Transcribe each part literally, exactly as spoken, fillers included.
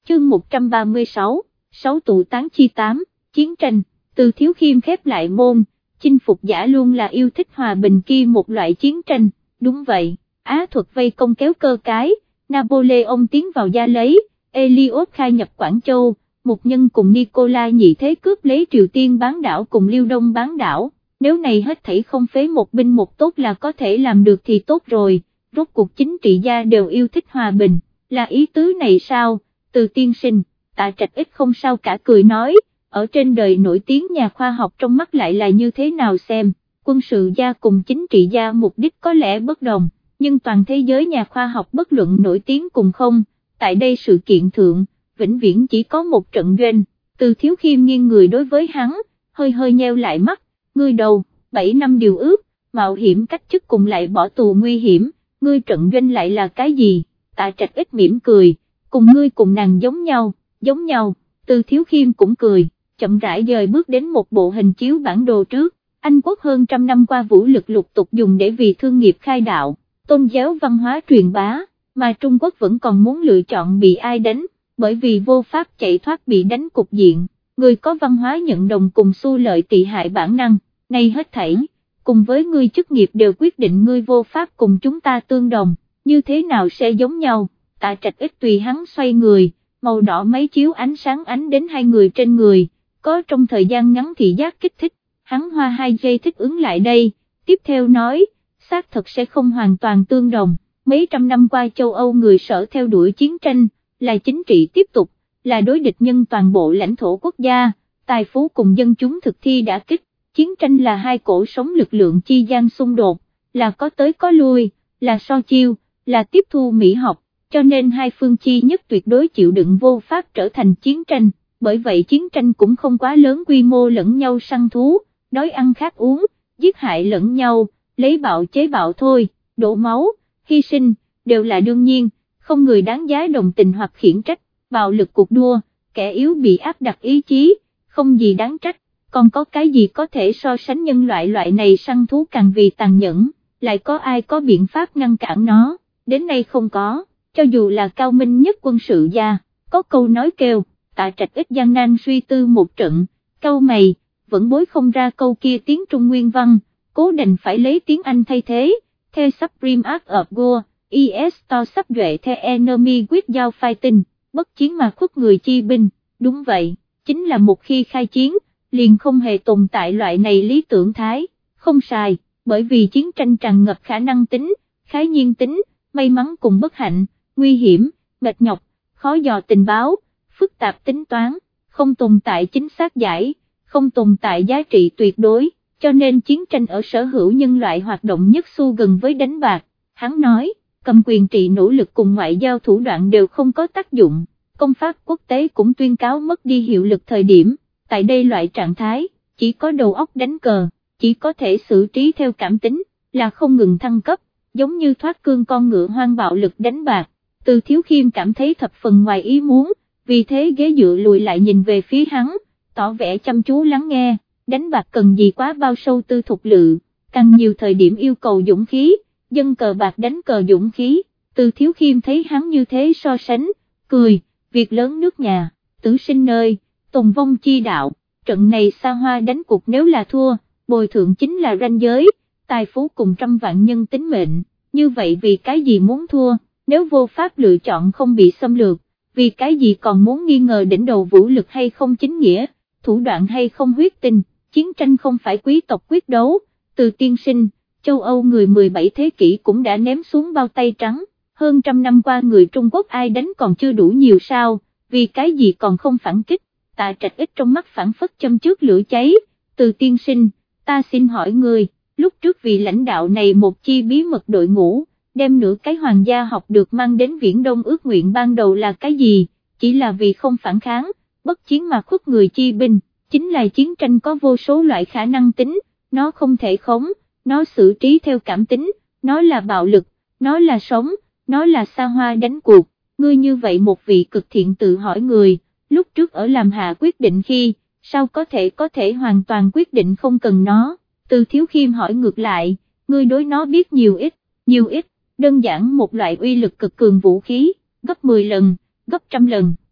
chương một trăm ba mươi sáu, sáu tụ tán chi tám, chiến tranh. Từ Thiếu Khiêm khép lại môn, chinh phục giả luôn là yêu thích hòa bình kia một loại chiến tranh, đúng vậy, Á thuật vây công kéo cơ cái, Napoleon tiến vào gia lấy, Elliot khai nhập Quảng Châu, Mục Nhân cùng Nicola nhị thế cướp lấy Triều Tiên bán đảo cùng Liêu Đông bán đảo, nếu này hết thảy không phế một binh một tốt là có thể làm được thì tốt rồi, rốt cuộc chính trị gia đều yêu thích hòa bình, là ý tứ này sao? Từ tiên sinh, Tạ Trạch ít không sao cả cười nói, ở trên đời nổi tiếng nhà khoa học trong mắt lại là như thế nào xem, quân sự gia cùng chính trị gia mục đích có lẽ bất đồng, nhưng toàn thế giới nhà khoa học bất luận nổi tiếng cùng không, tại đây sự kiện thượng, vĩnh viễn chỉ có một trận doanh. Từ Thiếu Khiêm nghiêng người đối với hắn, hơi hơi nheo lại mắt, ngươi đầu, bảy năm điều ước, mạo hiểm cách chức cùng lại bỏ tù nguy hiểm, ngươi trận doanh lại là cái gì? Tạ Trạch ít mỉm cười, cùng ngươi cùng nàng giống nhau, giống nhau. Từ Thiếu Khiêm cũng cười, chậm rãi dời bước đến một bộ hình chiếu bản đồ trước, Anh quốc hơn trăm năm qua vũ lực lục tục dùng để vì thương nghiệp khai đạo, tôn giáo văn hóa truyền bá, mà Trung Quốc vẫn còn muốn lựa chọn bị ai đánh, bởi vì vô pháp chạy thoát bị đánh cục diện, người có văn hóa nhận đồng cùng xu lợi tị hại bản năng, này hết thảy, cùng với ngươi chức nghiệp đều quyết định ngươi vô pháp cùng chúng ta tương đồng, như thế nào sẽ giống nhau? Tạ Trạch ít tùy hắn xoay người, màu đỏ máy chiếu ánh sáng ánh đến hai người trên người, có trong thời gian ngắn thị giác kích thích, hắn hoa hai giây thích ứng lại đây, tiếp theo nói, xác thật sẽ không hoàn toàn tương đồng, mấy trăm năm qua châu Âu người sở theo đuổi chiến tranh, là chính trị tiếp tục, là đối địch nhân toàn bộ lãnh thổ quốc gia, tài phú cùng dân chúng thực thi đã kích, chiến tranh là hai cổ sống lực lượng chi gian xung đột, là có tới có lui, là so chiêu, là tiếp thu mỹ học, cho nên hai phương chi nhất tuyệt đối chịu đựng vô pháp trở thành chiến tranh, bởi vậy chiến tranh cũng không quá lớn quy mô lẫn nhau săn thú, đói ăn khát uống, giết hại lẫn nhau, lấy bạo chế bạo thôi, đổ máu, hy sinh, đều là đương nhiên, không người đáng giá đồng tình hoặc khiển trách, bạo lực cuộc đua, kẻ yếu bị áp đặt ý chí, không gì đáng trách, còn có cái gì có thể so sánh nhân loại loại này săn thú càng vì tàn nhẫn, lại có ai có biện pháp ngăn cản nó, đến nay không có, cho dù là cao minh nhất quân sự gia, có câu nói kêu, Tạ Trạch ít gian nan suy tư một trận, câu mày, vẫn bối không ra câu kia tiếng Trung Nguyên văn, cố định phải lấy tiếng Anh thay thế, theo Supreme Art of War, E S to sắp duệ theo Enemy with Giao Fighting, bất chiến mà khuất người chi binh, đúng vậy, chính là một khi khai chiến, liền không hề tồn tại loại này lý tưởng thái, không sai, bởi vì chiến tranh tràn ngập khả năng tính, khái nhiên tính, may mắn cùng bất hạnh, nguy hiểm, mệt nhọc, khó dò tình báo, phức tạp tính toán, không tồn tại chính xác giải, không tồn tại giá trị tuyệt đối, cho nên chiến tranh ở sở hữu nhân loại hoạt động nhất xu gần với đánh bạc, hắn nói, cầm quyền trị nỗ lực cùng ngoại giao thủ đoạn đều không có tác dụng, công pháp quốc tế cũng tuyên cáo mất đi hiệu lực thời điểm, tại đây loại trạng thái, chỉ có đầu óc đánh cờ, chỉ có thể xử trí theo cảm tính, là không ngừng thăng cấp, giống như thoát cương con ngựa hoang bạo lực đánh bạc. Từ Thiếu Khiêm cảm thấy thập phần ngoài ý muốn, vì thế ghế dựa lùi lại nhìn về phía hắn, tỏ vẻ chăm chú lắng nghe, đánh bạc cần gì quá bao sâu tư thục lự, càng nhiều thời điểm yêu cầu dũng khí, dân cờ bạc đánh cờ dũng khí. Từ Thiếu Khiêm thấy hắn như thế so sánh, cười, việc lớn nước nhà, tử sinh nơi, tồn vong chi đạo, trận này xa hoa đánh cuộc nếu là thua, bồi thượng chính là ranh giới, tài phú cùng trăm vạn nhân tính mệnh, như vậy vì cái gì muốn thua, nếu vô pháp lựa chọn không bị xâm lược, vì cái gì còn muốn nghi ngờ đỉnh đầu vũ lực hay không chính nghĩa, thủ đoạn hay không huyết tinh, chiến tranh không phải quý tộc quyết đấu, Từ tiên sinh, châu Âu người mười bảy thế kỷ cũng đã ném xuống bao tay trắng, hơn trăm năm qua người Trung Quốc ai đánh còn chưa đủ nhiều sao, vì cái gì còn không phản kích. Tạ Trạch ít trong mắt phản phất châm trước lửa cháy, Từ tiên sinh, ta xin hỏi người, lúc trước vì lãnh đạo này một chi bí mật đội ngũ, đem nửa cái hoàng gia học được mang đến Viễn Đông ước nguyện ban đầu là cái gì, chỉ là vì không phản kháng, bất chiến mà khuất người chi binh, chính là chiến tranh có vô số loại khả năng tính, nó không thể khống, nó xử trí theo cảm tính, nó là bạo lực, nó là sống, nó là xa hoa đánh cuộc, ngươi như vậy một vị cực thiện tự hỏi người, lúc trước ở làm hạ quyết định khi, sao có thể có thể hoàn toàn quyết định không cần nó, Từ Thiếu Khiêm hỏi ngược lại, ngươi đối nó biết nhiều ít, nhiều ít, đơn giản một loại uy lực cực cường vũ khí, gấp mười lần, gấp trăm lần,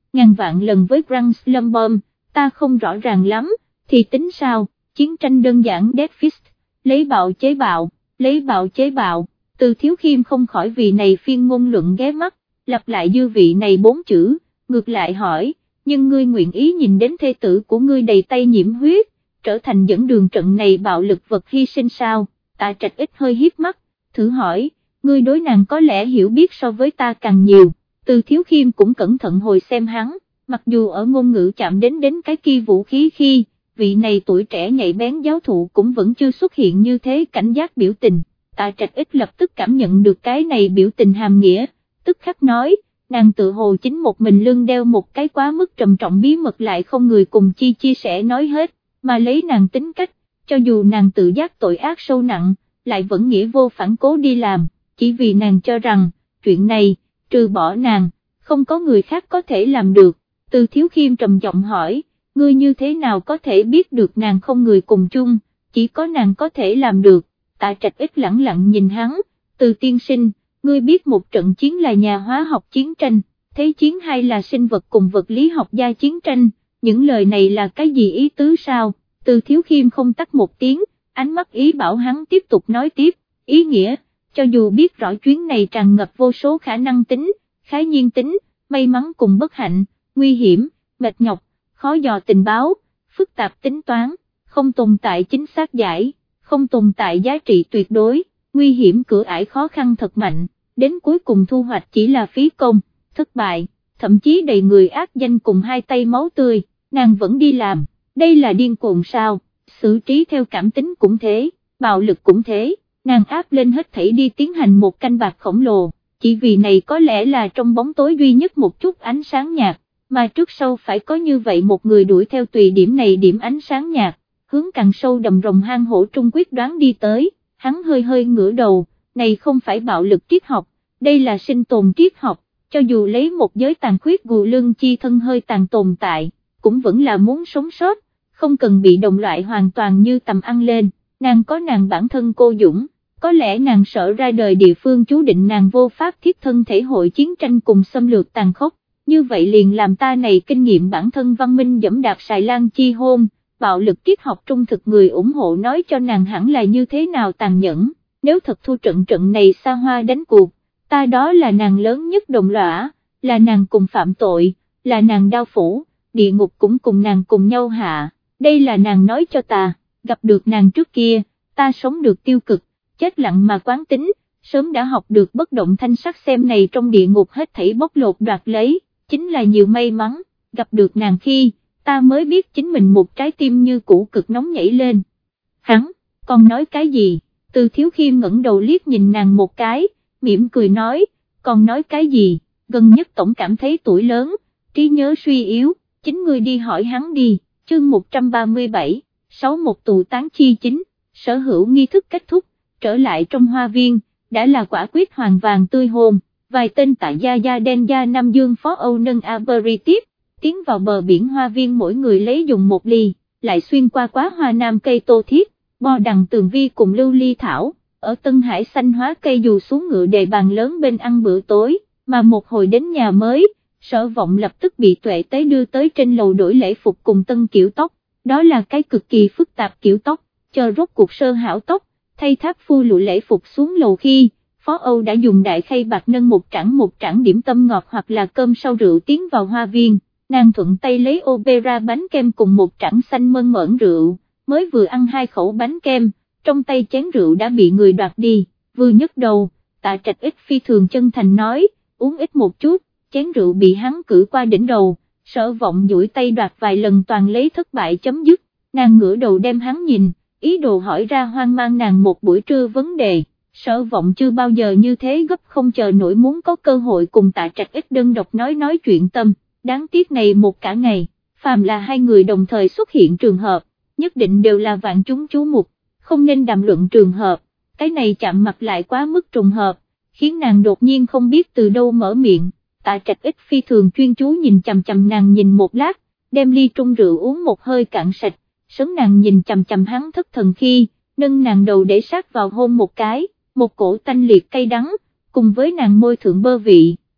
ngàn vạn lần với Grand Slam Bomb, ta không rõ ràng lắm, thì tính sao, chiến tranh đơn giản Death Fist, lấy bạo chế bạo, lấy bạo chế bạo, Từ Thiếu Khiêm không khỏi vì này phiên ngôn luận ghé mắt, lặp lại dư vị này bốn chữ, ngược lại hỏi, nhưng ngươi nguyện ý nhìn đến thê tử của ngươi đầy tay nhiễm huyết, trở thành dẫn đường trận này bạo lực vật hy sinh sao? Tạ Trạch ít hơi hiếp mắt, thử hỏi, ngươi đối nàng có lẽ hiểu biết so với ta càng nhiều. Từ Thiếu Khiêm cũng cẩn thận hồi xem hắn, mặc dù ở ngôn ngữ chạm đến đến cái kia vũ khí khi, vị này tuổi trẻ nhạy bén giáo thụ cũng vẫn chưa xuất hiện như thế cảnh giác biểu tình. Tạ Trạch ít lập tức cảm nhận được cái này biểu tình hàm nghĩa, tức khắc nói, nàng tự hồ chính một mình lưng đeo một cái quá mức trầm trọng bí mật lại không người cùng chi chia sẻ nói hết, mà lấy nàng tính cách, cho dù nàng tự giác tội ác sâu nặng, lại vẫn nghĩa vô phản cố đi làm, chỉ vì nàng cho rằng, chuyện này, trừ bỏ nàng, không có người khác có thể làm được. Từ Thiếu Khiêm trầm giọng hỏi, ngươi như thế nào có thể biết được nàng không người cùng chung, chỉ có nàng có thể làm được. Tạ Trạch ít lẳng lặng nhìn hắn, Từ tiên sinh, ngươi biết một trận chiến là nhà hóa học chiến tranh, thế chiến hay là sinh vật cùng vật lý học gia chiến tranh, những lời này là cái gì ý tứ sao? Từ Thiếu Khiêm không tắt một tiếng, ánh mắt ý bảo hắn tiếp tục nói tiếp, ý nghĩa, cho dù biết rõ chuyến này tràn ngập vô số khả năng tính, khái nhiên tính, may mắn cùng bất hạnh, nguy hiểm, mệt nhọc, khó dò tình báo, phức tạp tính toán, không tồn tại chính xác giải, không tồn tại giá trị tuyệt đối, nguy hiểm cửa ải khó khăn thật mạnh, đến cuối cùng thu hoạch chỉ là phí công, thất bại, thậm chí đầy người ác danh cùng hai tay máu tươi, nàng vẫn đi làm, đây là điên cuồng sao? Xử trí theo cảm tính cũng thế, bạo lực cũng thế, nàng áp lên hết thảy đi tiến hành một canh bạc khổng lồ, chỉ vì này có lẽ là trong bóng tối duy nhất một chút ánh sáng nhạt, mà trước sau phải có như vậy một người đuổi theo tùy điểm này điểm ánh sáng nhạt, hướng càng sâu đầm rồng hang hổ trung quyết đoán đi tới, hắn hơi hơi ngửa đầu, này không phải bạo lực triết học, đây là sinh tồn triết học, cho dù lấy một giới tàn khuyết gù lưng chi thân hơi tàn tồn tại, cũng vẫn là muốn sống sót, không cần bị đồng loại hoàn toàn như tầm ăn lên, nàng có nàng bản thân cô dũng, có lẽ nàng sợ ra đời địa phương chú định nàng vô pháp thiết thân thể hội chiến tranh cùng xâm lược tàn khốc, như vậy liền làm ta này kinh nghiệm bản thân văn minh dẫm đạp xài lan chi hôn, bạo lực triết học trung thực người ủng hộ nói cho nàng hẳn là như thế nào tàn nhẫn, nếu thật thu trận trận này xa hoa đánh cuộc, ta đó là nàng lớn nhất đồng lõa, là nàng cùng phạm tội, là nàng đao phủ, địa ngục cũng cùng nàng cùng nhau hạ, đây là nàng nói cho ta, gặp được nàng trước kia, ta sống được tiêu cực, chết lặng mà quán tính, sớm đã học được bất động thanh sắc xem này trong địa ngục hết thảy bóc lột đoạt lấy, chính là nhiều may mắn, gặp được nàng khi, ta mới biết chính mình một trái tim như cũ cực nóng nhảy lên. Hắn, còn nói cái gì? Từ Thiếu Khiêm ngẩng đầu liếc nhìn nàng một cái, mỉm cười nói, còn nói cái gì? Gần nhất tổng cảm thấy tuổi lớn, trí nhớ suy yếu, chính ngươi đi hỏi hắn đi. Chương một trăm ba mươi bảy, sáu một tù tán chi chính, sở hữu nghi thức kết thúc, trở lại trong hoa viên, đã là quả quyết hoàng vàng tươi hôn, vài tên tại gia gia đen gia Nam Dương phó Âu nâng aperitif, tiến vào bờ biển hoa viên mỗi người lấy dùng một ly, lại xuyên qua quá hoa nam cây tô thiết, bo đằng tường vi cùng lưu ly thảo, ở Tân Hải xanh hóa cây dù xuống ngựa đề bàn lớn bên ăn bữa tối, mà một hồi đến nhà mới. Sở Vọng lập tức bị Tuệ Tế đưa tới trên lầu đổi lễ phục cùng tân kiểu tóc, đó là cái cực kỳ phức tạp kiểu tóc, chờ rốt cuộc sơ hảo tóc, thay thác phu lụa lễ phục xuống lầu khi, Phó Âu đã dùng đại khay bạc nâng một trảng một trảng điểm tâm ngọt hoặc là cơm sau rượu tiến vào hoa viên, nàng thuận tay lấy opera bánh kem cùng một trảng xanh mơn mởn rượu, mới vừa ăn hai khẩu bánh kem, trong tay chén rượu đã bị người đoạt đi, vừa nhấc đầu, Tạ Trạch ít phi thường chân thành nói, uống ít một chút. Chén rượu bị hắn cử qua đỉnh đầu, Sở Vọng duỗi tay đoạt vài lần toàn lấy thất bại chấm dứt, nàng ngửa đầu đem hắn nhìn, ý đồ hỏi ra hoang mang nàng một buổi trưa vấn đề, Sở Vọng chưa bao giờ như thế gấp không chờ nổi muốn có cơ hội cùng Tạ Trạch ít đơn độc nói nói chuyện tâm, đáng tiếc này một cả ngày, phàm là hai người đồng thời xuất hiện trường hợp, nhất định đều là vạn chúng chú mục, không nên đàm luận trường hợp, cái này chạm mặt lại quá mức trùng hợp, khiến nàng đột nhiên không biết từ đâu mở miệng. Tạ Trạch ít phi thường chuyên chú nhìn chằm chằm nàng nhìn một lát, đem ly trung rượu uống một hơi cạn sạch, sớm nàng nhìn chằm chằm hắn thất thần khi, nâng nàng đầu để sát vào hôn một cái, một cổ tanh liệt cay đắng, cùng với nàng môi thượng bơ vị,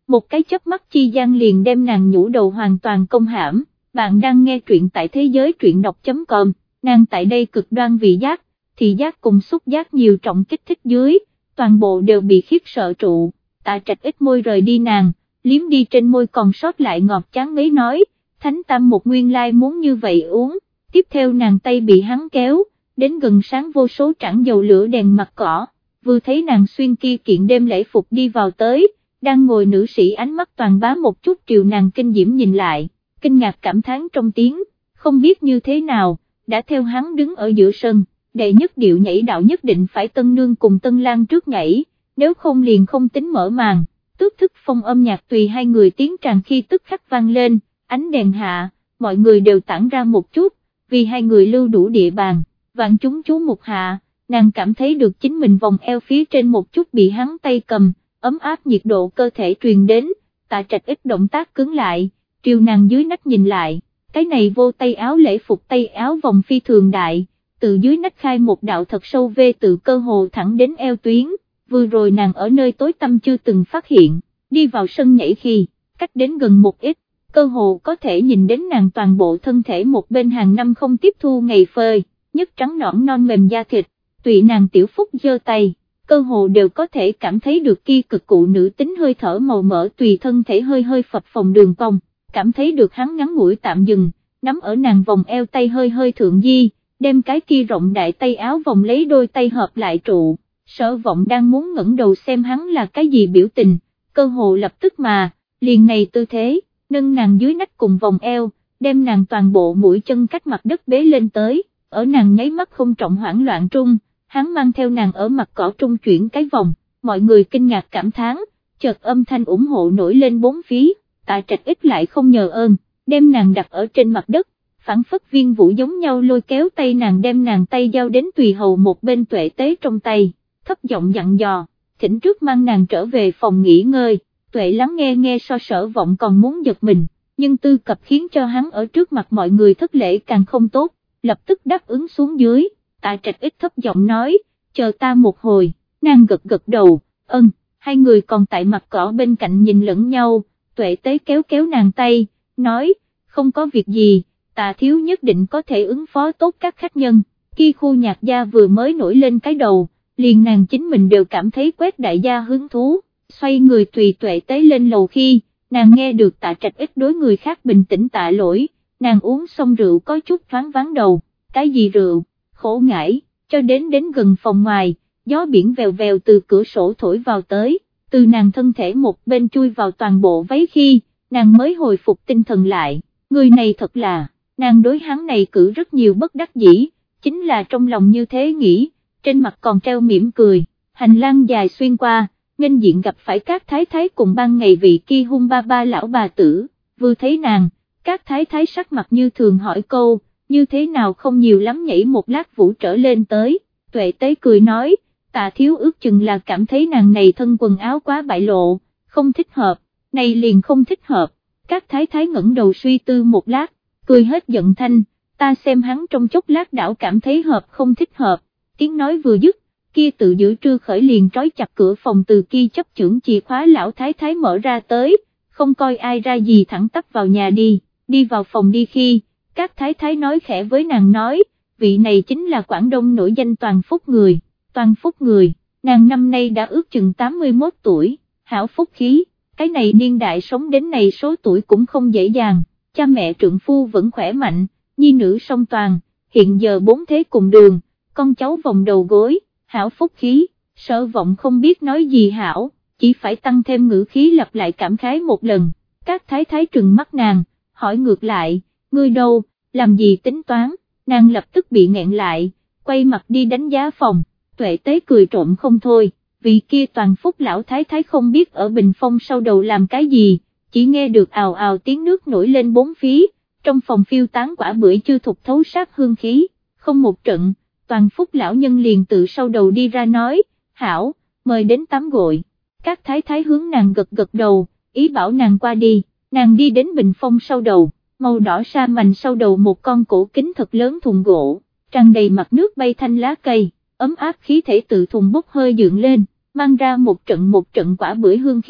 một cái chớp mắt chi gian liền đem nàng nhũ đầu hoàn toàn công hãm. Bạn đang nghe truyện tại thế giới truyện đọc chấm com, nàng tại đây cực đoan vị giác, thị giác cùng xúc giác nhiều trọng kích thích dưới, toàn bộ đều bị khiếp sợ trụ. Tạ Trạch ít môi rời đi nàng, liếm đi trên môi còn sót lại ngọt chán ngấy nói, Thánh Tam một nguyên lai muốn như vậy uống. Tiếp theo nàng tay bị hắn kéo, đến gần sáng vô số trảng dầu lửa đèn mặt cỏ, vừa thấy nàng xuyên kia kiện đêm lễ phục đi vào tới, đang ngồi nữ sĩ ánh mắt toàn bá một chút triều nàng kinh diễm nhìn lại, kinh ngạc cảm thán trong tiếng, không biết như thế nào, đã theo hắn đứng ở giữa sân, đệ nhất điệu nhảy đạo nhất định phải Tân Nương cùng Tân Lang trước nhảy, nếu không liền không tính mở màn. Tước thức phong âm nhạc tùy hai người tiếng tràn khi tức khắc vang lên, ánh đèn hạ, mọi người đều tản ra một chút, vì hai người lưu đủ địa bàn, vạn chúng chú mục hạ, nàng cảm thấy được chính mình vòng eo phía trên một chút bị hắn tay cầm, ấm áp nhiệt độ cơ thể truyền đến. Tạ Trạch ít động tác cứng lại, triều nàng dưới nách nhìn lại, cái này vô tay áo lễ phục tay áo vòng phi thường đại, từ dưới nách khai một đạo thật sâu vê từ cơ hồ thẳng đến eo tuyến. Vừa rồi nàng ở nơi tối tăm chưa từng phát hiện, đi vào sân nhảy khi, cách đến gần một ít, cơ hồ có thể nhìn đến nàng toàn bộ thân thể một bên hàng năm không tiếp thu ngày phơi, nhất trắng nõn non mềm da thịt, tùy nàng tiểu phúc giơ tay, cơ hồ đều có thể cảm thấy được kia cực cụ nữ tính hơi thở màu mỡ tùy thân thể hơi hơi phập phồng đường cong, cảm thấy được hắn ngắn ngủi tạm dừng, nắm ở nàng vòng eo tay hơi hơi thượng di, đem cái kia rộng đại tay áo vòng lấy đôi tay hợp lại trụ. Sở Vọng đang muốn ngẩng đầu xem hắn là cái gì biểu tình, cơ hồ lập tức mà, liền này tư thế, nâng nàng dưới nách cùng vòng eo, đem nàng toàn bộ mũi chân cách mặt đất bế lên tới, ở nàng nháy mắt không trọng hoảng loạn trung, hắn mang theo nàng ở mặt cỏ trung chuyển cái vòng, mọi người kinh ngạc cảm thán, chợt âm thanh ủng hộ nổi lên bốn phía, Tạ Trạch ít lại không nhờ ơn, đem nàng đặt ở trên mặt đất, phản phất viên vũ giống nhau lôi kéo tay nàng đem nàng tay giao đến tùy hầu một bên Tuệ Tế trong tay. Thấp giọng dặn dò, thỉnh trước mang nàng trở về phòng nghỉ ngơi. Tuệ lắng nghe nghe so Sở Vọng còn muốn giật mình, nhưng tư cập khiến cho hắn ở trước mặt mọi người thất lễ càng không tốt, lập tức đáp ứng xuống dưới. Tạ Trạch ít thấp giọng nói, chờ ta một hồi, nàng gật gật đầu, ân, hai người còn tại mặt cỏ bên cạnh nhìn lẫn nhau. Tuệ Tế kéo kéo nàng tay, nói, không có việc gì, Tạ thiếu nhất định có thể ứng phó tốt các khách nhân. Khi khu nhạc gia vừa mới nổi lên cái đầu, liền nàng chính mình đều cảm thấy quét đại gia hứng thú, xoay người tùy Tuệ Tế lên lầu khi, nàng nghe được Tạ Trạch ít đối người khác bình tĩnh tạ lỗi, nàng uống xong rượu có chút thoáng váng đầu, cái gì rượu, khổ ngải, cho đến đến gần phòng ngoài, gió biển vèo vèo từ cửa sổ thổi vào tới, từ nàng thân thể một bên chui vào toàn bộ váy khi, nàng mới hồi phục tinh thần lại, người này thật là, nàng đối hắn này cử rất nhiều bất đắc dĩ, chính là trong lòng như thế nghĩ. Trên mặt còn treo mỉm cười, hành lang dài xuyên qua, nghênh diện gặp phải các thái thái cùng ban ngày vị kia hung ba ba lão bà tử, vừa thấy nàng, các thái thái sắc mặt như thường hỏi câu, như thế nào không nhiều lắm nhảy một lát vũ trở lên tới. Tuệ Tế cười nói, Tạ thiếu ước chừng là cảm thấy nàng này thân quần áo quá bại lộ, không thích hợp, này liền không thích hợp. Các thái thái ngẩng đầu suy tư một lát, cười hết giận thanh, ta xem hắn trong chốc lát đảo cảm thấy hợp không thích hợp. Tiếng nói vừa dứt, kia tự giữa trưa khởi liền trói chặt cửa phòng từ kia chấp chưởng chìa khóa lão thái thái mở ra tới, không coi ai ra gì thẳng tắp vào nhà đi, đi vào phòng đi khi, các thái thái nói khẽ với nàng nói, vị này chính là Quảng Đông nổi danh Toàn Phúc người, Toàn Phúc người, nàng năm nay đã ước chừng tám mươi mốt tuổi, hảo phúc khí, cái này niên đại sống đến này số tuổi cũng không dễ dàng, cha mẹ trượng phu vẫn khỏe mạnh, nhi nữ song toàn, hiện giờ bốn thế cùng đường. Con cháu vòng đầu gối, hảo phúc khí, Sở Vọng không biết nói gì hảo, chỉ phải tăng thêm ngữ khí lặp lại cảm khái một lần, các thái thái trừng mắt nàng, hỏi ngược lại, ngươi đâu, làm gì tính toán, nàng lập tức bị nghẹn lại, quay mặt đi đánh giá phòng, Tuệ Tế cười trộm không thôi, vì kia Toàn Phúc lão thái thái không biết ở bình phong sau đầu làm cái gì, chỉ nghe được ào ào tiếng nước nổi lên bốn phía, trong phòng phiêu tán quả bưởi chưa thục thấu sát hương khí, không một trận. Toàn Phúc lão nhân liền tự sau đầu đi ra nói, hảo, mời đến tắm gội, các thái thái hướng nàng gật gật đầu, ý bảo nàng qua đi, nàng đi đến bình phong sau đầu, màu đỏ sa mành sau đầu một con cổ kính thật lớn thùng gỗ, tràn đầy mặt nước bay thanh lá cây, ấm áp khí thể tự thùng bốc hơi dựng lên, mang ra một trận một trận quả bưởi hương khí,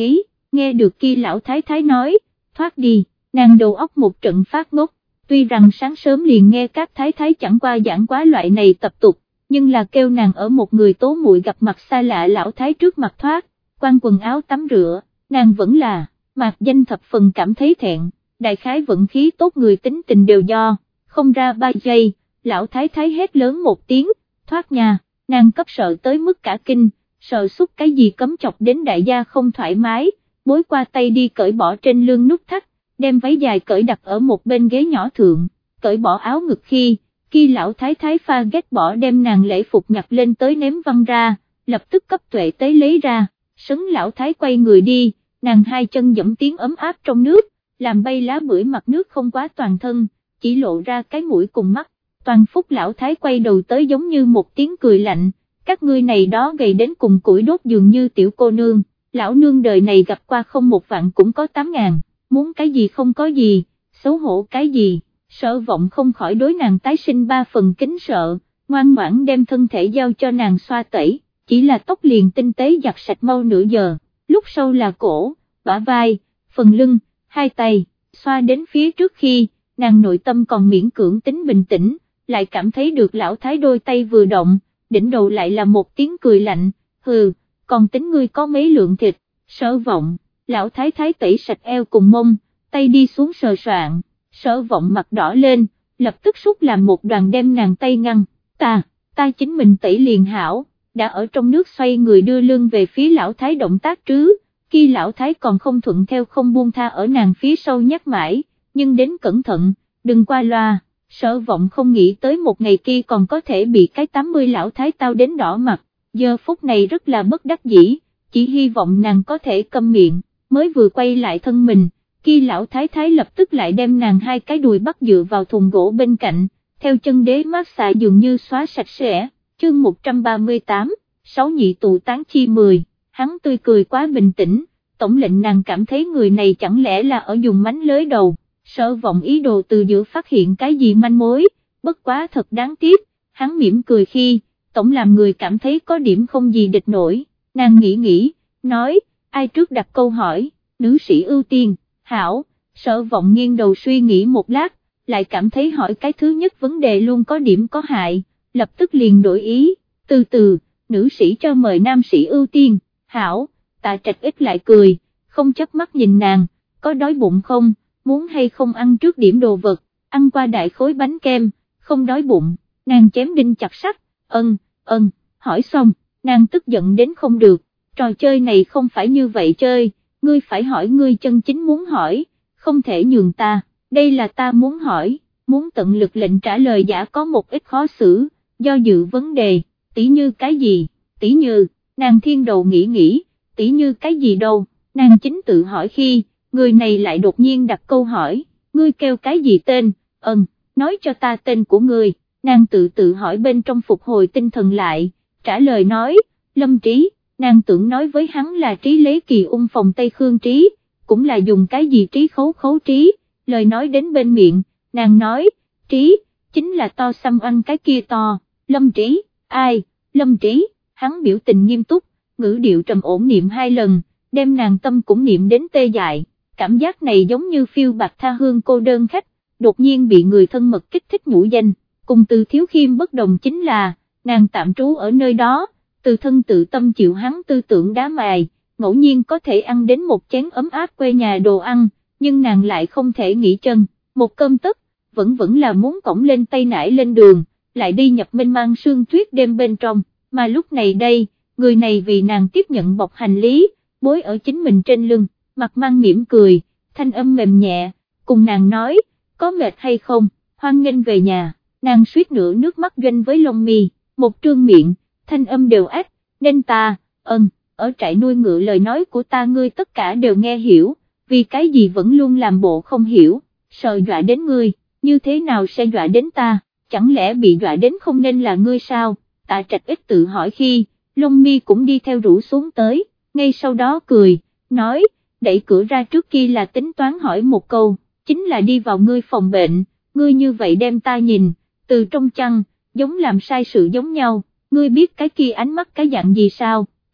nghe được kia lão thái thái nói, thoát đi, nàng đầu óc một trận phát ngốc, tuy rằng sáng sớm liền nghe các thái thái chẳng qua giảng quá loại này tập tục, nhưng là kêu nàng ở một người tố muội gặp mặt xa lạ lão thái trước mặt thoát, quan quần áo tắm rửa, nàng vẫn là, mạc danh thập phần cảm thấy thẹn, đại khái vận khí tốt người tính tình đều do, không ra ba giây, lão thái thái hét lớn một tiếng, thoát nhà, nàng cấp sợ tới mức cả kinh, sợ xúc cái gì cấm chọc đến đại gia không thoải mái, bối qua tay đi cởi bỏ trên lưng nút thắt, đem váy dài cởi đặt ở một bên ghế nhỏ thượng, cởi bỏ áo ngực khi, khi lão thái thái pha ghét bỏ đem nàng lễ phục nhặt lên tới ném văng ra, lập tức cấp tuệ tế lấy ra, sấn lão thái quay người đi, nàng hai chân dẫm tiếng ấm áp trong nước, làm bay lá bưởi mặt nước không quá toàn thân, chỉ lộ ra cái mũi cùng mắt, toàn phúc lão thái quay đầu tới giống như một tiếng cười lạnh, các ngươi này đó gầy đến cùng củi đốt dường như tiểu cô nương, lão nương đời này gặp qua không một vạn cũng có tám ngàn, muốn cái gì không có gì, xấu hổ cái gì, Sở Vọng không khỏi đối nàng tái sinh ba phần kính sợ, ngoan ngoãn đem thân thể giao cho nàng xoa tẩy, chỉ là tóc liền tinh tế giặt sạch mau nửa giờ, lúc sau là cổ, bả vai, phần lưng, hai tay, xoa đến phía trước khi, nàng nội tâm còn miễn cưỡng tính bình tĩnh, lại cảm thấy được lão thái đôi tay vừa động, đỉnh đầu lại là một tiếng cười lạnh, hừ, còn tính ngươi có mấy lượng thịt, Sở Vọng, lão thái thái tẩy sạch eo cùng mông, tay đi xuống sờ soạn, Sở Vọng mặt đỏ lên, lập tức xúc làm một đoàn đem nàng tay ngăn, ta, ta chính mình tẩy liền hảo, đã ở trong nước xoay người đưa lưng về phía lão thái động tác trứ, khi lão thái còn không thuận theo không buông tha ở nàng phía sau nhắc mãi, nhưng đến cẩn thận, đừng qua loa. Sở Vọng không nghĩ tới một ngày kia còn có thể bị cái tám mươi lão thái tao đến đỏ mặt, giờ phút này rất là bất đắc dĩ, chỉ hy vọng nàng có thể câm miệng, mới vừa quay lại thân mình, khi lão thái thái lập tức lại đem nàng hai cái đùi bắt dựa vào thùng gỗ bên cạnh, theo chân đế mát xạ dường như xóa sạch sẽ, chương một trăm ba mươi tám, sáu nhị tụ tán chi mười, hắn tươi cười quá bình tĩnh, tổng lệnh nàng cảm thấy người này chẳng lẽ là ở dùng mánh lới đầu. Sở Vọng ý đồ từ giữa phát hiện cái gì manh mối, bất quá thật đáng tiếc, hắn mỉm cười khi, tổng làm người cảm thấy có điểm không gì địch nổi, nàng nghĩ nghĩ, nói, ai trước đặt câu hỏi, nữ sĩ ưu tiên, hảo, Sở Vọng nghiêng đầu suy nghĩ một lát, lại cảm thấy hỏi cái thứ nhất vấn đề luôn có điểm có hại, lập tức liền đổi ý, từ từ, nữ sĩ cho mời nam sĩ ưu tiên, hảo, Tạ Trạch ít lại cười, không chớp mắt nhìn nàng, có đói bụng không? Muốn hay không ăn trước điểm đồ vật, ăn qua đại khối bánh kem, không đói bụng, nàng chém đinh chặt sắt, ân, ân, hỏi xong, nàng tức giận đến không được, trò chơi này không phải như vậy chơi, ngươi phải hỏi ngươi chân chính muốn hỏi, không thể nhường ta, đây là ta muốn hỏi, muốn tận lực lệnh trả lời giả có một ít khó xử, do dự vấn đề, tỉ như cái gì, tỉ như, nàng thiên đầu nghĩ nghĩ, tỉ như cái gì đâu, nàng chính tự hỏi khi, người này lại đột nhiên đặt câu hỏi, ngươi kêu cái gì tên, ừm, nói cho ta tên của ngươi, nàng tự tự hỏi bên trong phục hồi tinh thần lại, trả lời nói, Lâm Trí, nàng tưởng nói với hắn là Trí lấy kỳ ung phòng Tây Khương Trí, cũng là dùng cái gì Trí khấu khấu Trí, lời nói đến bên miệng, nàng nói, Trí, chính là to xăm oanh cái kia to, Lâm Trí, ai, Lâm Trí, hắn biểu tình nghiêm túc, ngữ điệu trầm ổn niệm hai lần, đem nàng tâm cũng niệm đến tê dại. Cảm giác này giống như phiêu bạc tha hương cô đơn khách, đột nhiên bị người thân mật kích thích nhũ danh, cùng Từ Thiếu Khiêm bất đồng chính là, nàng tạm trú ở nơi đó, từ thân tự tâm chịu hắn tư tưởng đá mài, ngẫu nhiên có thể ăn đến một chén ấm áp quê nhà đồ ăn, nhưng nàng lại không thể nghỉ chân, một cơm tất, vẫn vẫn là muốn cõng lên tay nải lên đường, lại đi nhập mênh mang sương tuyết đêm bên trong, mà lúc này đây, người này vì nàng tiếp nhận bọc hành lý, bối ở chính mình trên lưng, mặt mang mỉm cười, thanh âm mềm nhẹ, cùng nàng nói, có mệt hay không, hoan nghênh về nhà, nàng suýt nữa nước mắt doanh với lông mi, một trương miệng, thanh âm đều ách, nên ta, ơn, ở trại nuôi ngựa lời nói của ta ngươi tất cả đều nghe hiểu, vì cái gì vẫn luôn làm bộ không hiểu, sợ dọa đến ngươi, như thế nào sẽ dọa đến ta, chẳng lẽ bị dọa đến không nên là ngươi sao, Tạ Trạch ít tự hỏi khi, lông mi cũng đi theo rủ xuống tới, ngay sau đó cười, nói, đẩy cửa ra trước kia là tính toán hỏi một câu, chính là đi vào ngươi phòng bệnh, ngươi như vậy đem ta nhìn, từ trong chăn, giống làm sai sự giống nhau, ngươi biết cái kia ánh mắt cái dạng gì sao,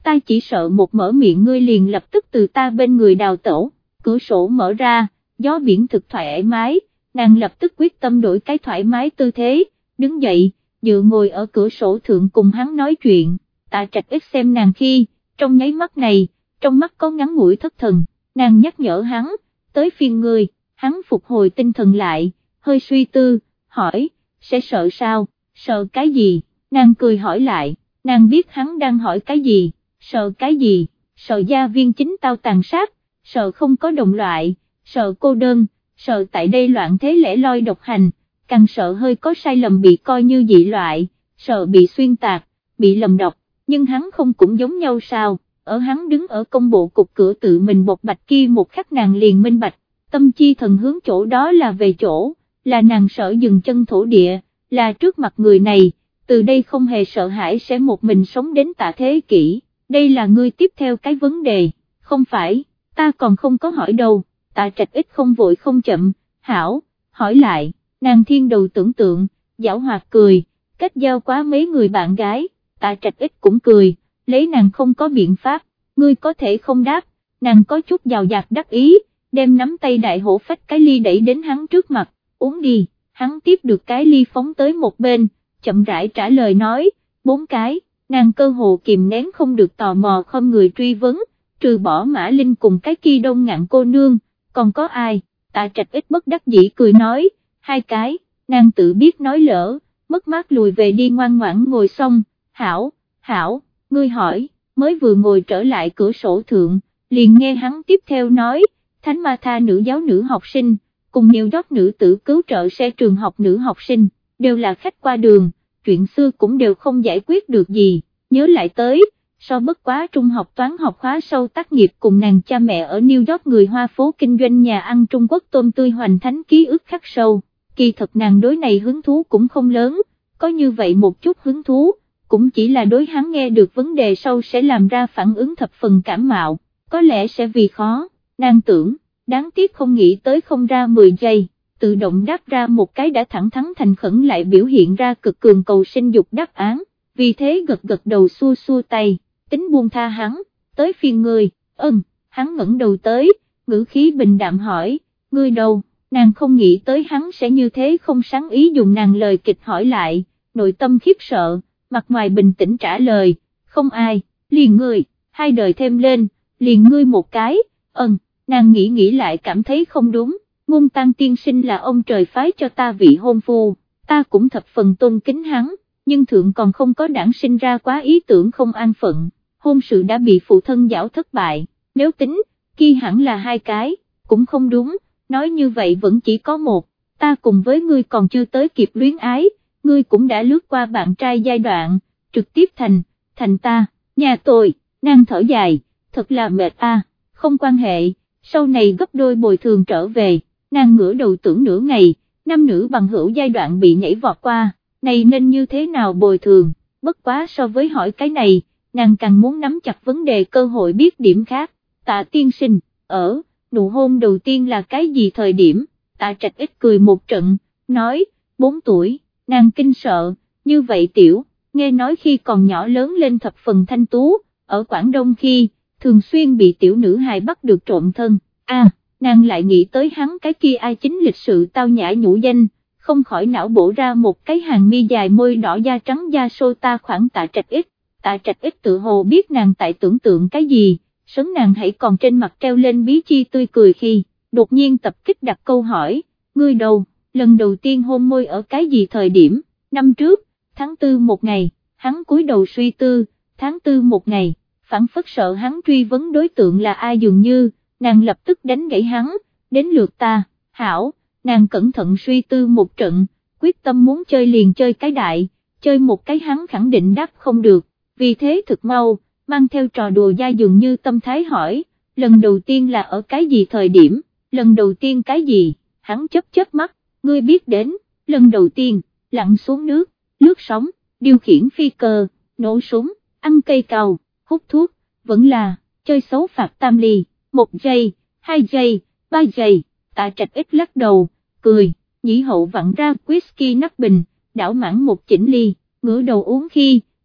ta chỉ sợ một mở miệng ngươi liền lập tức từ ta bên người đào tẩu. Cửa sổ mở ra, gió biển thực thoải mái, nàng lập tức quyết tâm đổi cái thoải mái tư thế, đứng dậy, dựa ngồi ở cửa sổ thượng cùng hắn nói chuyện. Tạ Trạch ít xem nàng khi, trong nháy mắt này, trong mắt có ngắn ngủi thất thần, nàng nhắc nhở hắn, tới phiên ngươi, hắn phục hồi tinh thần lại, hơi suy tư, hỏi, sẽ sợ sao, sợ cái gì, nàng cười hỏi lại, nàng biết hắn đang hỏi cái gì, sợ cái gì, sợ gia viên chính tao tàn sát, sợ không có đồng loại, sợ cô đơn, sợ tại đây loạn thế lẻ loi độc hành, càng sợ hơi có sai lầm bị coi như dị loại, sợ bị xuyên tạc, bị lầm độc, nhưng hắn không cũng giống nhau sao, ở hắn đứng ở công bộ cục cửa tự mình bộc bạch kia một khắc nàng liền minh bạch, tâm chi thần hướng chỗ đó là về chỗ, là nàng sợ dừng chân thổ địa, là trước mặt người này, từ đây không hề sợ hãi sẽ một mình sống đến tạ thế kỷ, đây là ngươi tiếp theo cái vấn đề, không phải, ta còn không có hỏi đâu. Tạ Trạch ít không vội không chậm, hảo, hỏi lại, nàng thiên đầu tưởng tượng, giảo hoạt cười, kết giao quá mấy người bạn gái, Tạ Trạch ít cũng cười, lấy nàng không có biện pháp, ngươi có thể không đáp, nàng có chút giàu dạt đắc ý, đem nắm tay đại hổ phách cái ly đẩy đến hắn trước mặt, uống đi, hắn tiếp được cái ly phóng tới một bên, chậm rãi trả lời nói, bốn cái, nàng cơ hồ kìm nén không được tò mò không người truy vấn, trừ bỏ Mã Linh cùng cái kia Đông Ngạn cô nương. Còn có ai, Tạ Trạch ít bất đắc dĩ cười nói, hai cái, nàng tự biết nói lỡ, mất mát lùi về đi ngoan ngoãn ngồi xong, hảo, hảo, ngươi hỏi, mới vừa ngồi trở lại cửa sổ thượng, liền nghe hắn tiếp theo nói, Thánh Ma Tha nữ giáo nữ học sinh, cùng New York nữ tử cứu trợ xe trường học nữ học sinh, đều là khách qua đường, chuyện xưa cũng đều không giải quyết được gì, nhớ lại tới. So bất quá trung học toán học khóa sâu tác nghiệp cùng nàng cha mẹ ở New York người Hoa phố kinh doanh nhà ăn Trung Quốc tôm tươi hoành thánh ký ức khắc sâu, kỳ thật nàng đối này hứng thú cũng không lớn, có như vậy một chút hứng thú, cũng chỉ là đối hắn nghe được vấn đề sau sẽ làm ra phản ứng thập phần cảm mạo, có lẽ sẽ vì khó, nàng tưởng, đáng tiếc không nghĩ tới không ra mười giây, tự động đáp ra một cái đã thẳng thắn thành khẩn lại biểu hiện ra cực cường cầu sinh dục đáp án, vì thế gật gật đầu xua xua tay. Tính buông tha hắn, tới phiên ngươi, ơn, hắn ngẩng đầu tới, ngữ khí bình đạm hỏi, ngươi đâu, nàng không nghĩ tới hắn sẽ như thế không sáng ý dùng nàng lời kịch hỏi lại, nội tâm khiếp sợ, mặt ngoài bình tĩnh trả lời, không ai, liền ngươi, hai đời thêm lên, liền ngươi một cái, ơn, nàng nghĩ nghĩ lại cảm thấy không đúng, Ngôn Tăng tiên sinh là ông trời phái cho ta vị hôn phu, ta cũng thập phần tôn kính hắn, nhưng thượng còn không có đản sinh ra quá ý tưởng không an phận. Hôn sự đã bị phụ thân giảo thất bại, nếu tính, kia hẳn là hai cái, cũng không đúng, nói như vậy vẫn chỉ có một, ta cùng với ngươi còn chưa tới kịp luyến ái, ngươi cũng đã lướt qua bạn trai giai đoạn, trực tiếp thành, thành ta, nhà tôi, nàng thở dài, thật là mệt a, không quan hệ, sau này gấp đôi bồi thường trở về, nàng ngửa đầu tưởng nửa ngày, nam nữ bằng hữu giai đoạn bị nhảy vọt qua, này nên như thế nào bồi thường, bất quá so với hỏi cái này, nàng càng muốn nắm chặt vấn đề cơ hội biết điểm khác, Tạ tiên sinh, ở, nụ hôn đầu tiên là cái gì thời điểm, Tạ Trạch ít cười một trận, nói, bốn tuổi, nàng kinh sợ, như vậy tiểu, nghe nói khi còn nhỏ lớn lên thập phần thanh tú, ở Quảng Đông khi, thường xuyên bị tiểu nữ hài bắt được trộm thân, a, à, nàng lại nghĩ tới hắn cái kia ai chính lịch sự tao nhã nhũ danh, không khỏi não bổ ra một cái hàng mi dài môi đỏ da trắng da sô ta khoảng Tạ Trạch ít. Tạ Trạch ít tự hồ biết nàng tại tưởng tượng cái gì, sấn nàng hãy còn trên mặt treo lên bí chi tươi cười khi, đột nhiên tập kích đặt câu hỏi, ngươi đâu, lần đầu tiên hôn môi ở cái gì thời điểm, năm trước, tháng tư một ngày, hắn cúi đầu suy tư, tháng tư một ngày, phản phất sợ hắn truy vấn đối tượng là ai dường như, nàng lập tức đánh gãy hắn, đến lượt ta, hảo, nàng cẩn thận suy tư một trận, quyết tâm muốn chơi liền chơi cái đại, chơi một cái hắn khẳng định đáp không được. Vì thế thực mau, mang theo trò đùa dai dường như tâm thái hỏi, lần đầu tiên là ở cái gì thời điểm, lần đầu tiên cái gì, hắn chớp chớp mắt, ngươi biết đến, lần đầu tiên, lặn xuống nước, lướt sóng, điều khiển phi cơ, nổ súng, ăn cây cào, hút thuốc, vẫn là, chơi xấu phạt tam ly, một giây, hai giây, ba giây, Tạ Trạch ít lắc đầu, cười, nhĩ hậu vặn ra whisky nắp bình, đảo mãn một chỉnh ly, ngửa đầu uống khi,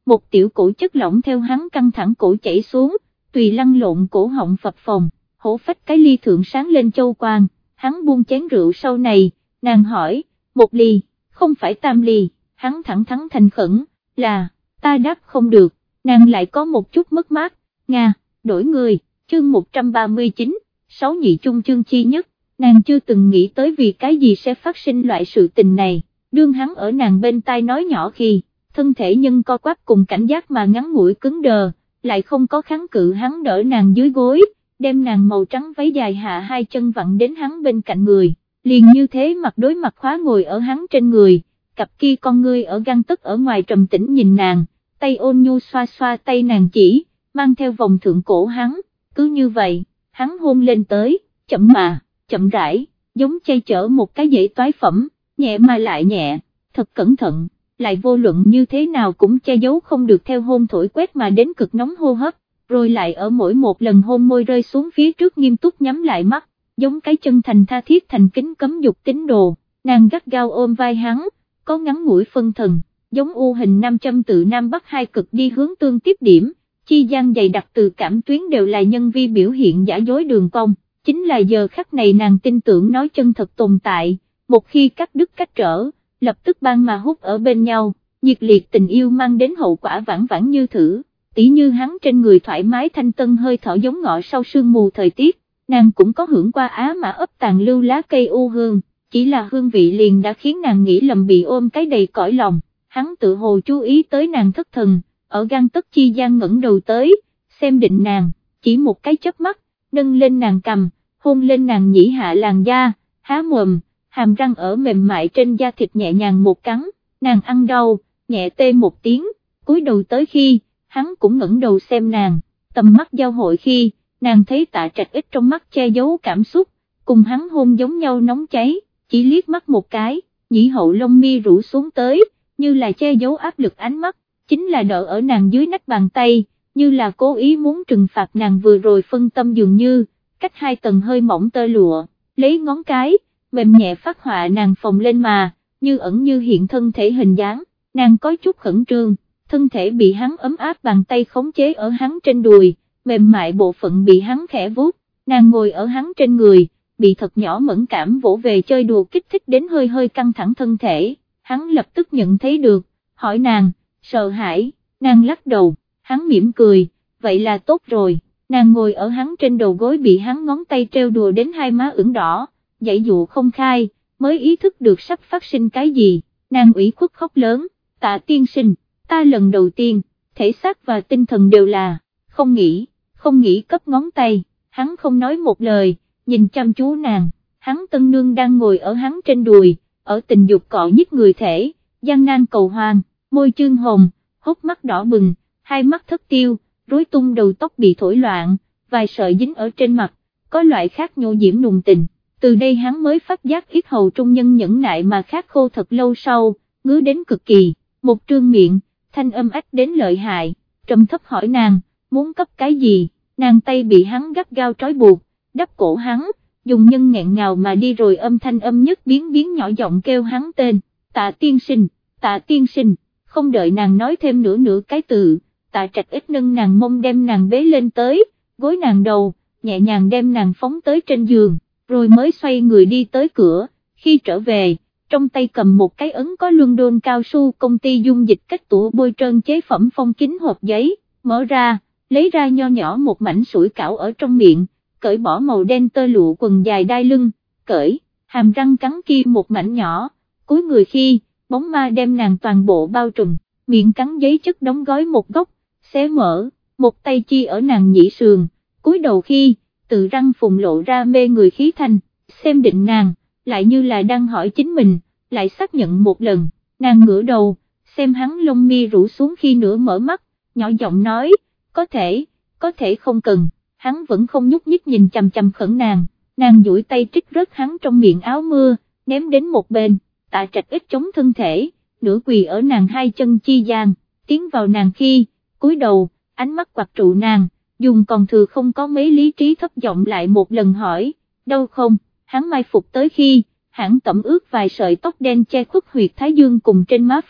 một tiểu cổ chất lỏng theo hắn căng thẳng cổ chảy xuống, tùy lăn lộn cổ họng phập phồng, hổ phách cái ly thượng sáng lên châu quang, hắn buông chén rượu sau này, nàng hỏi, một ly, không phải tam ly, hắn thẳng thắn thành khẩn, là, ta đáp không được, nàng lại có một chút mất mát, Nga, đổi người, chương một trăm ba mươi chín, sáu nhị chung chương chi nhất, nàng chưa từng nghĩ tới vì cái gì sẽ phát sinh loại sự tình này, đương hắn ở nàng bên tai nói nhỏ khi, thân thể nhân co quắp cùng cảnh giác mà ngắn ngủi cứng đờ, lại không có kháng cự hắn đỡ nàng dưới gối, đem nàng màu trắng váy dài hạ hai chân vặn đến hắn bên cạnh người, liền như thế mặt đối mặt khóa ngồi ở hắn trên người, cặp kia con ngươi ở gang tấc ở ngoài trầm tĩnh nhìn nàng, tay ôn nhu xoa xoa tay nàng chỉ, mang theo vòng thượng cổ hắn, cứ như vậy, hắn hôn lên tới, chậm mà, chậm rãi, giống chay chở một cái dễ toái phẩm, nhẹ mà lại nhẹ, thật cẩn thận, lại vô luận như thế nào cũng che giấu không được theo hôn thổi quét mà đến cực nóng hô hấp, rồi lại ở mỗi một lần hôn môi rơi xuống phía trước nghiêm túc nhắm lại mắt, giống cái chân thành tha thiết thành kính cấm dục tín đồ, nàng gắt gao ôm vai hắn, có ngắn ngủi phân thần, giống u hình nam châm từ nam bắc hai cực đi hướng tương tiếp điểm, chi gian dày đặc từ cảm tuyến đều là nhân vi biểu hiện giả dối đường cong, chính là giờ khắc này nàng tin tưởng nói chân thật tồn tại, một khi cắt đứt cách trở, lập tức ban mà hút ở bên nhau, nhiệt liệt tình yêu mang đến hậu quả vãn vãn như thử, tỉ như hắn trên người thoải mái thanh tân hơi thở giống ngọ sau sương mù thời tiết, nàng cũng có hưởng qua á mà ấp tàn lưu lá cây u hương, chỉ là hương vị liền đã khiến nàng nghĩ lầm bị ôm cái đầy cõi lòng, hắn tự hồ chú ý tới nàng thất thần, ở gang tấc chi gian ngẩng đầu tới, xem định nàng, chỉ một cái chớp mắt, nâng lên nàng cằm, hôn lên nàng nhĩ hạ làn da, há mồm, hàm răng ở mềm mại trên da thịt nhẹ nhàng một cắn, nàng ăn đau, nhẹ tê một tiếng, cúi đầu tới khi, hắn cũng ngẩng đầu xem nàng, tầm mắt giao hội khi, nàng thấy Tạ Trạch ít trong mắt che giấu cảm xúc, cùng hắn hôn giống nhau nóng cháy, chỉ liếc mắt một cái, nhĩ hậu lông mi rũ xuống tới, như là che giấu áp lực ánh mắt, chính là đỡ ở nàng dưới nách bàn tay, như là cố ý muốn trừng phạt nàng vừa rồi phân tâm dường như, cách hai tầng hơi mỏng tơ lụa, lấy ngón cái, mềm nhẹ phát họa nàng phồng lên mà, như ẩn như hiện thân thể hình dáng, nàng có chút khẩn trương, thân thể bị hắn ấm áp bàn tay khống chế ở hắn trên đùi, mềm mại bộ phận bị hắn khẽ vuốt, nàng ngồi ở hắn trên người, bị thật nhỏ mẫn cảm vỗ về chơi đùa kích thích đến hơi hơi căng thẳng thân thể, hắn lập tức nhận thấy được, hỏi nàng, sợ hãi, nàng lắc đầu, hắn mỉm cười, vậy là tốt rồi, nàng ngồi ở hắn trên đầu gối bị hắn ngón tay treo đùa đến hai má ửng đỏ, dãy dụ không khai, mới ý thức được sắp phát sinh cái gì, nàng ủy khuất khóc lớn, Tạ tiên sinh, ta lần đầu tiên, thể xác và tinh thần đều là, không nghĩ, không nghĩ cấp ngón tay, hắn không nói một lời, nhìn chăm chú nàng, hắn tân nương đang ngồi ở hắn trên đùi, ở tình dục cọ nhích người thể, gian nan cầu hoang, môi chương hồng, hốc mắt đỏ bừng, hai mắt thất tiêu, rối tung đầu tóc bị thổi loạn, vài sợi dính ở trên mặt, có loại khác nhô diễm nùng tình, từ đây hắn mới phát giác yết hầu trung nhân nhẫn nại mà khát khô thật lâu sau, ngứa đến cực kỳ, một trương miệng, thanh âm ách đến lợi hại, trầm thấp hỏi nàng, muốn cấp cái gì, nàng tay bị hắn gắt gao trói buộc, đắp cổ hắn, dùng nhân nghẹn ngào mà đi rồi âm thanh âm nhất biến biến nhỏ giọng kêu hắn tên, Tạ tiên sinh, Tạ tiên sinh, không đợi nàng nói thêm nửa nửa cái từ, Tạ Trạch ít nâng nàng mông đem nàng bế lên tới, gối nàng đầu, nhẹ nhàng đem nàng phóng tới trên giường, rồi mới xoay người đi tới cửa, khi trở về, trong tay cầm một cái ấn có London cao su công ty dung dịch cách tủa bôi trơn chế phẩm phong kín hộp giấy, mở ra, lấy ra nho nhỏ một mảnh sủi cảo ở trong miệng, cởi bỏ màu đen tơ lụa quần dài đai lưng, cởi, hàm răng cắn kia một mảnh nhỏ, cúi người khi, bóng ma đem nàng toàn bộ bao trùm, miệng cắn giấy chất đóng gói một góc, xé mở, một tay chi ở nàng nhĩ sườn, cúi đầu khi, từ răng phùng lộ ra mê người khí thanh, xem định nàng, lại như là đang hỏi chính mình, lại xác nhận một lần, nàng ngửa đầu, xem hắn lông mi rũ xuống khi nửa mở mắt, nhỏ giọng nói, có thể, có thể không cần, hắn vẫn không nhúc nhích nhìn chằm chằm khẩn nàng, nàng duỗi tay trích rớt hắn trong miệng áo mưa, ném đến một bên, Tạ Trạch ít chống thân thể, nửa quỳ ở nàng hai chân chi gian, tiến vào nàng khi, cúi đầu, ánh mắt quạt trụ nàng, dùng còn thừa không có mấy lý trí thấp giọng lại một lần hỏi, đau không, hắn mai phục tới khi, hãng tẩm ướt vài sợi tóc đen che khuất huyệt thái dương cùng trên má phương,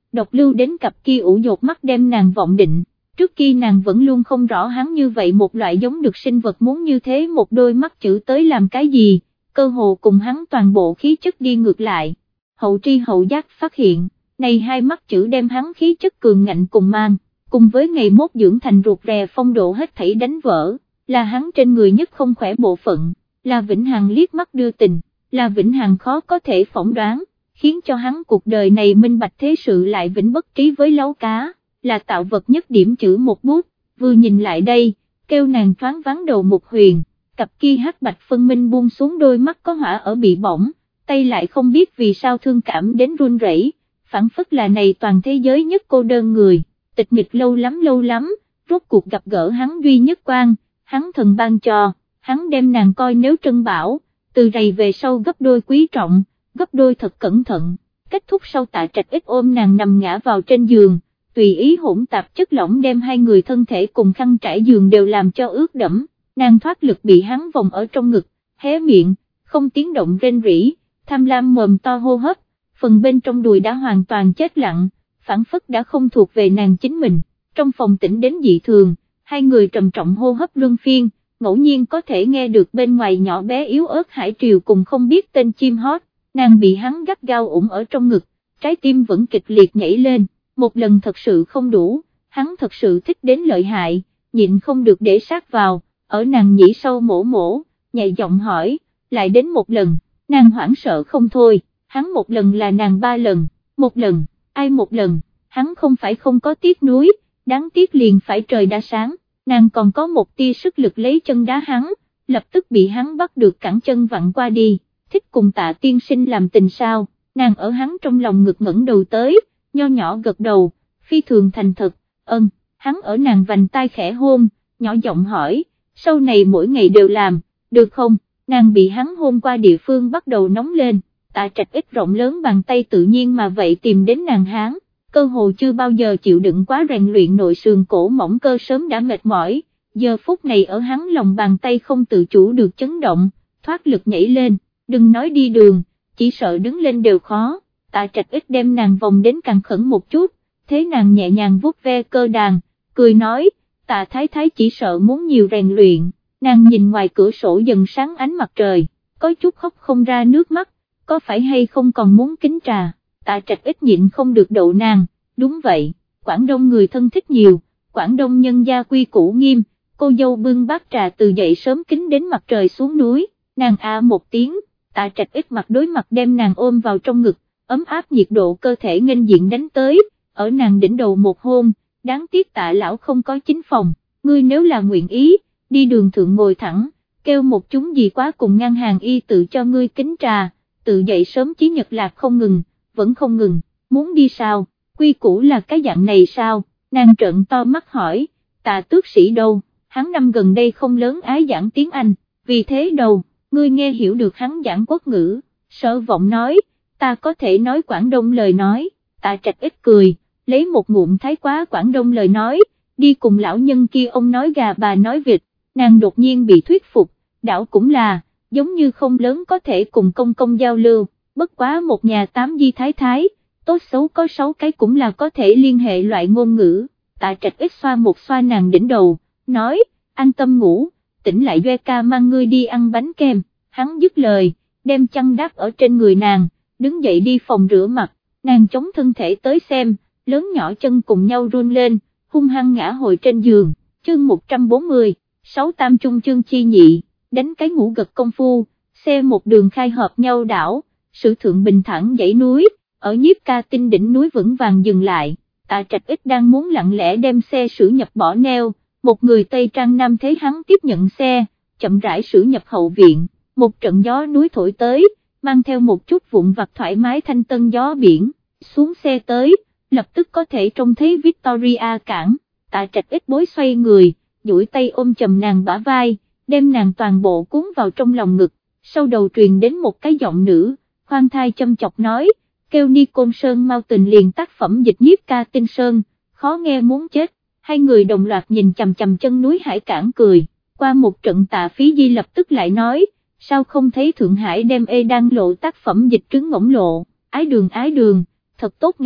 độc lưu đến cặp kia ủ dột mắt đem nàng vọng định. Trước kia nàng vẫn luôn không rõ hắn như vậy một loại giống được sinh vật muốn như thế một đôi mắt chữ tới làm cái gì, cơ hồ cùng hắn toàn bộ khí chất đi ngược lại. Hậu tri hậu giác phát hiện, này hai mắt chữ đem hắn khí chất cường ngạnh cùng mang, cùng với ngày mốt dưỡng thành ruột rè phong độ hết thảy đánh vỡ, là hắn trên người nhất không khỏe bộ phận, là vĩnh hằng liếc mắt đưa tình, là vĩnh hằng khó có thể phỏng đoán, khiến cho hắn cuộc đời này minh bạch thế sự lại vĩnh bất trí với lấu cá, là tạo vật nhất điểm chữ một bút, vừa nhìn lại đây, kêu nàng thoáng vắng đầu một huyền, cặp kia hắc bạch phân minh buông xuống đôi mắt có hỏa ở bị bỏng, tay lại không biết vì sao thương cảm đến run rẩy, phản phất là này toàn thế giới nhất cô đơn người, tịch mịch lâu lắm lâu lắm, rốt cuộc gặp gỡ hắn duy nhất quan, hắn thần ban cho, hắn đem nàng coi nếu trân bảo, từ rày về sau gấp đôi quý trọng, gấp đôi thật cẩn thận, kết thúc sau Tạ Trạch ít ôm nàng nằm ngã vào trên giường, tùy ý hỗn tạp chất lỏng đem hai người thân thể cùng khăn trải giường đều làm cho ướt đẫm, nàng thoát lực bị hắn vòng ở trong ngực, hé miệng, không tiếng động rên rỉ, tham lam mồm to hô hấp, phần bên trong đùi đã hoàn toàn chết lặng, phản phất đã không thuộc về nàng chính mình, trong phòng tĩnh đến dị thường, hai người trầm trọng hô hấp luân phiên, ngẫu nhiên có thể nghe được bên ngoài nhỏ bé yếu ớt hải triều cùng không biết tên chim hót, nàng bị hắn gắt gao ủng ở trong ngực, trái tim vẫn kịch liệt nhảy lên, một lần thật sự không đủ, hắn thật sự thích đến lợi hại, nhịn không được để sát vào, ở nàng nhĩ sâu mổ mổ, nhẹ giọng hỏi, lại đến một lần, nàng hoảng sợ không thôi, hắn một lần là nàng ba lần, một lần, ai một lần, hắn không phải không có tiếc nuối, đáng tiếc liền phải trời đã sáng, nàng còn có một tia sức lực lấy chân đá hắn, lập tức bị hắn bắt được cẳng chân vặn qua đi, thích cùng Tạ tiên sinh làm tình sao, nàng ở hắn trong lòng ngực ngẩng đầu tới, nho nhỏ gật đầu, phi thường thành thật, ân, hắn ở nàng vành tai khẽ hôn, nhỏ giọng hỏi, sau này mỗi ngày đều làm, được không, nàng bị hắn hôn qua địa phương bắt đầu nóng lên, Tạ Trạch ít rộng lớn bàn tay tự nhiên mà vậy tìm đến nàng hán, cơ hồ chưa bao giờ chịu đựng quá rèn luyện nội sườn cổ mỏng cơ sớm đã mệt mỏi, giờ phút này ở hắn lòng bàn tay không tự chủ được chấn động, thoát lực nhảy lên, đừng nói đi đường, chỉ sợ đứng lên đều khó, Tạ Trạch ít đem nàng vòng đến càng khẩn một chút, thế nàng nhẹ nhàng vuốt ve cơ đàn, cười nói, Tạ Thái Thái chỉ sợ muốn nhiều rèn luyện, nàng nhìn ngoài cửa sổ dần sáng ánh mặt trời, có chút khóc không ra nước mắt, có phải hay không còn muốn kính trà, Tạ Trạch ít nhịn không được đậu nàng, đúng vậy, Quảng Đông người thân thích nhiều, Quảng Đông nhân gia quy củ nghiêm, cô dâu bưng bát trà từ dậy sớm kính đến mặt trời xuống núi, nàng a một tiếng, Tạ Trạch ít mặt đối mặt đem nàng ôm vào trong ngực, ấm áp nhiệt độ cơ thể nghênh diện đánh tới, ở nàng đỉnh đầu một hôn, đáng tiếc Tạ lão không có chính phòng, ngươi nếu là nguyện ý, đi đường thượng ngồi thẳng, kêu một chúng gì quá cùng ngăn hàng y tự cho ngươi kính trà, tự dậy sớm chí nhật lạc không ngừng, vẫn không ngừng, muốn đi sao, quy củ là cái dạng này sao, nàng trợn to mắt hỏi, Tạ tước sĩ đâu, hắn năm gần đây không lớn ái giảng tiếng Anh, vì thế đâu, ngươi nghe hiểu được hắn giảng quốc ngữ, Sở Vọng nói, ta có thể nói Quảng Đông lời nói, Tạ Trạch ít cười, lấy một ngụm thái quá Quảng Đông lời nói, đi cùng lão nhân kia ông nói gà bà nói vịt, nàng đột nhiên bị thuyết phục, đảo cũng là, giống như không lớn có thể cùng công công giao lưu, bất quá một nhà tám di thái thái, tốt xấu có sáu cái cũng là có thể liên hệ loại ngôn ngữ, Tạ Trạch ít xoa một xoa nàng đỉnh đầu, nói, an tâm ngủ, tỉnh lại Doe ca mang ngươi đi ăn bánh kem, hắn dứt lời, đem chăn đắp ở trên người nàng, đứng dậy đi phòng rửa mặt, nàng chống thân thể tới xem, lớn nhỏ chân cùng nhau run lên, hung hăng ngã hồi trên giường, chương một trăm bốn mươi, sáu tam trung chương chi nhị, đánh cái ngủ gật công phu, xe một đường khai hợp nhau đảo, sử thượng bình thẳng dãy núi, ở Nhiếp Ca Tinh đỉnh núi vững vàng dừng lại, Tạ Trạch ít đang muốn lặng lẽ đem xe sử nhập bỏ neo, một người Tây Trang Nam thấy hắn tiếp nhận xe, chậm rãi sử nhập hậu viện, một trận gió núi thổi tới, mang theo một chút vụn vặt thoải mái thanh tân gió biển, xuống xe tới, lập tức có thể trông thấy Victoria cảng, Tạ Trạch ít bối xoay người, duỗi tay ôm chầm nàng bả vai, đem nàng toàn bộ cuốn vào trong lòng ngực, sau đầu truyền đến một cái giọng nữ, khoan thai châm chọc nói, kêu Ni Côn Sơn mau tình liền tác phẩm dịch Nhiếp Ca Tinh Sơn, khó nghe muốn chết, hai người đồng loạt nhìn chằm chằm chân núi hải cảng cười, qua một trận Tạ Phí Di lập tức lại nói, sao không thấy Thượng Hải đem ê đăng lộ tác phẩm dịch trứng ngỗng lộ, ái đường ái đường, thật tốt nghe,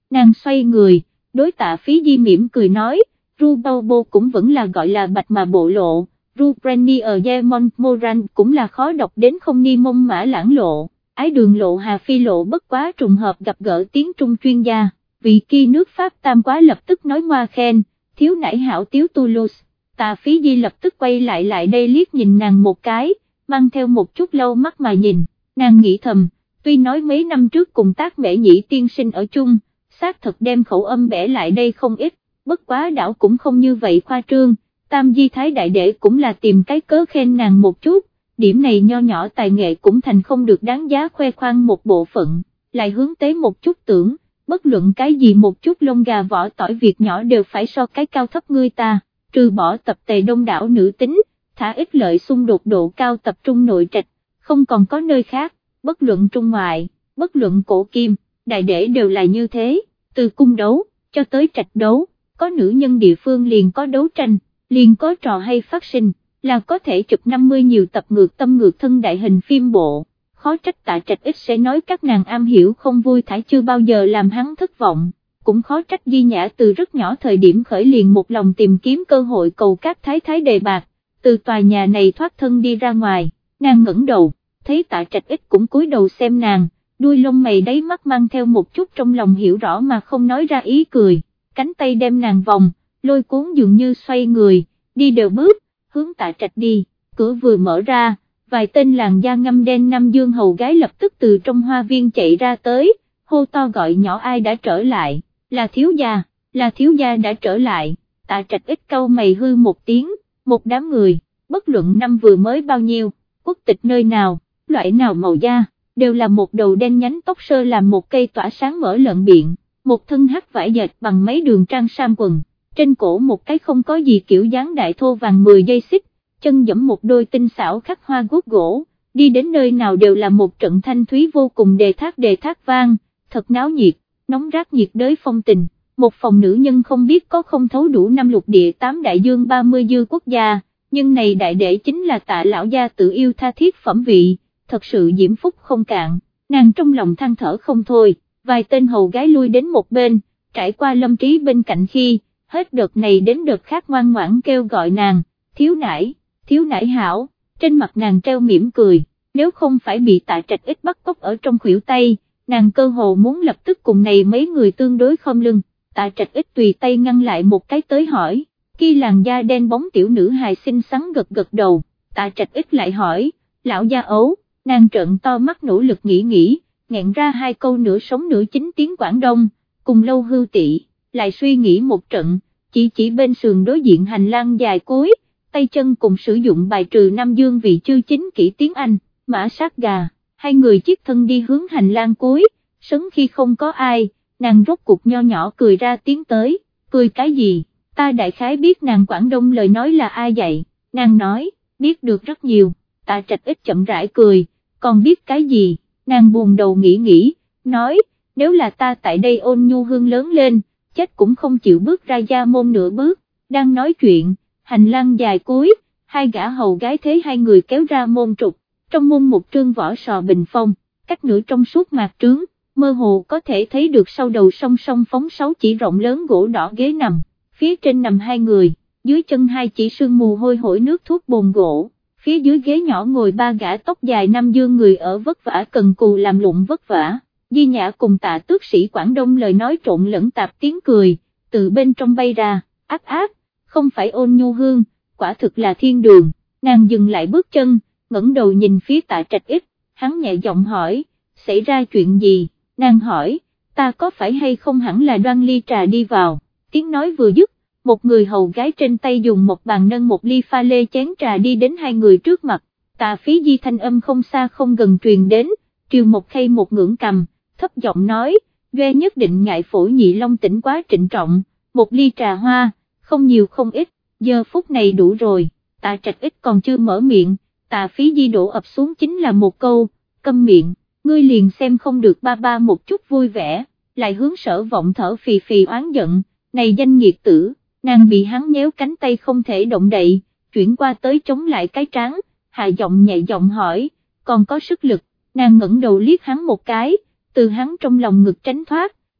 nàng xoay người, đối Tạ Phí Di mỉm cười nói, Ru Bao Bô cũng vẫn là gọi là bạch mà bộ lộ, Ru Premier Demon Moran cũng là khó đọc đến không ni mông mã lãng lộ, ái đường lộ Hà Phi lộ bất quá trùng hợp gặp gỡ tiếng Trung chuyên gia, vị kia nước Pháp tam quá lập tức nói ngoa khen, thiếu nải hảo tiếu Toulouse. Tạ Phí Di lập tức quay lại lại đây liếc nhìn nàng một cái, mang theo một chút lâu mắt mà nhìn, nàng nghĩ thầm, tuy nói mấy năm trước cùng tác Mễ Nhĩ tiên sinh ở chung, xác thật đem khẩu âm bẻ lại đây không ít, bất quá đảo cũng không như vậy khoa trương, Tam Di Thái Đại Đệ cũng là tìm cái cớ khen nàng một chút, điểm này nho nhỏ tài nghệ cũng thành không được đáng giá khoe khoang một bộ phận, lại hướng tới một chút tưởng, bất luận cái gì một chút lông gà vỏ tỏi việc nhỏ đều phải so cái cao thấp ngươi ta, trừ bỏ tập tề đông đảo nữ tính, thả ít lợi xung đột độ cao tập trung nội trạch, không còn có nơi khác, bất luận trung ngoại, bất luận cổ kim, đại đệ đều là như thế, từ cung đấu, cho tới trạch đấu, có nữ nhân địa phương liền có đấu tranh, liền có trò hay phát sinh, là có thể chụp năm mươi nhiều tập ngược tâm ngược thân đại hình phim bộ, khó trách Tạ Trạch ít sẽ nói các nàng am hiểu không vui thải chưa bao giờ làm hắn thất vọng, cũng khó trách Di Nhã từ rất nhỏ thời điểm khởi liền một lòng tìm kiếm cơ hội cầu các thái thái đề bạc, từ tòa nhà này thoát thân đi ra ngoài, nàng ngẩng đầu, thấy Tạ Trạch ít cũng cúi đầu xem nàng, đuôi lông mày đáy mắt mang theo một chút trong lòng hiểu rõ mà không nói ra ý cười, cánh tay đem nàng vòng, lôi cuốn dường như xoay người, đi đều bước, hướng Tạ Trạch đi, cửa vừa mở ra, vài tên làn da ngăm đen Nam Dương hầu gái lập tức từ trong hoa viên chạy ra tới, hô to gọi nhỏ ai đã trở lại, là thiếu gia, là thiếu gia đã trở lại, Tạ Trạch ít cau mày hư một tiếng, một đám người, bất luận năm vừa mới bao nhiêu, quốc tịch nơi nào, loại nào màu da, đều là một đầu đen nhánh tóc sơ làm một cây tỏa sáng mở lợn biện, một thân hắc vải dệt bằng mấy đường trang sam quần, trên cổ một cái không có gì kiểu dáng đại thô vàng mười dây xích, chân dẫm một đôi tinh xảo khắc hoa guốc gỗ, đi đến nơi nào đều là một trận thanh thúy vô cùng đề thác đề thác vang, thật náo nhiệt, nóng rát nhiệt đới phong tình, một phòng nữ nhân không biết có không thấu đủ năm lục địa tám đại dương ba mươi dư quốc gia, nhưng này đại đệ chính là Tạ lão gia tự yêu tha thiết phẩm vị, thật sự diễm phúc không cạn, nàng trong lòng than thở không thôi, vài tên hầu gái lui đến một bên, trải qua Lâm Trí bên cạnh khi, hết đợt này đến đợt khác ngoan ngoãn kêu gọi nàng, thiếu nải, thiếu nải hảo, trên mặt nàng treo mỉm cười, nếu không phải bị Tạ Trạch ít bắt cóc ở trong khuỷu tay, nàng cơ hồ muốn lập tức cùng này mấy người tương đối khom lưng, Tạ Trạch ít tùy tay ngăn lại một cái tới hỏi, khi làn da đen bóng tiểu nữ hài xinh xắn gật gật đầu, Tạ Trạch ít lại hỏi, lão gia ấu, nàng trợn to mắt nỗ lực nghĩ nghĩ, nghẹn ra hai câu nửa sống nửa chính tiếng Quảng Đông, cùng lâu hưu tị, lại suy nghĩ một trận, chỉ chỉ bên sườn đối diện hành lang dài cuối, tay chân cùng sử dụng bài trừ Nam Dương vị chư chính kỹ tiếng Anh, mã sát gà, hai người chiếc thân đi hướng hành lang cuối, sấn khi không có ai, nàng rốt cuộc nho nhỏ cười ra tiếng tới, cười cái gì, ta đại khái biết nàng Quảng Đông lời nói là ai dạy, nàng nói, biết được rất nhiều, Tạ Trạch ít chậm rãi cười, còn biết cái gì, nàng buồn đầu nghĩ nghĩ, nói, nếu là ta tại đây ôn nhu hương lớn lên, chết cũng không chịu bước ra gia môn nửa bước, đang nói chuyện, hành lang dài cuối, hai gã hầu gái thấy hai người kéo ra môn trục, trong môn một trương vỏ sò bình phong, cách nửa trong suốt mạc trướng, mơ hồ có thể thấy được sau đầu song song phóng sáu chỉ rộng lớn gỗ đỏ ghế nằm, phía trên nằm hai người, dưới chân hai chỉ sương mù hôi hổi nước thuốc bồn gỗ, phía dưới ghế nhỏ ngồi ba gã tóc dài Nam Dương người ở vất vả cần cù làm lụng vất vả. Di Nhã cùng Tạ tước sĩ Quảng Đông lời nói trộn lẫn tạp tiếng cười, từ bên trong bay ra, ác ác, không phải ôn nhu hương, quả thực là thiên đường, nàng dừng lại bước chân, ngẩng đầu nhìn phía Tạ Trạch ít, hắn nhẹ giọng hỏi, xảy ra chuyện gì, nàng hỏi, ta có phải hay không hẳn là đoan ly trà đi vào, tiếng nói vừa dứt, một người hầu gái trên tay dùng một bàn nâng một ly pha lê chén trà đi đến hai người trước mặt, Tạ Phí Di thanh âm không xa không gần truyền đến, triều một khay một ngưỡng cầm, thấp giọng nói, Duê nhất định ngại phổi nhị long tỉnh quá trịnh trọng, một ly trà hoa, không nhiều không ít, giờ phút này đủ rồi, Tạ Trạch ít còn chưa mở miệng, Tạ Phí Di đổ ập xuống chính là một câu, câm miệng, ngươi liền xem không được ba ba một chút vui vẻ, lại hướng Sở Vọng thở phì phì oán giận, này danh nghiệt tử, nàng bị hắn nhéo cánh tay không thể động đậy, chuyển qua tới chống lại cái trán, hạ giọng nhẹ giọng hỏi, còn có sức lực, nàng ngẩng đầu liếc hắn một cái, từ hắn trong lòng ngực tránh thoát,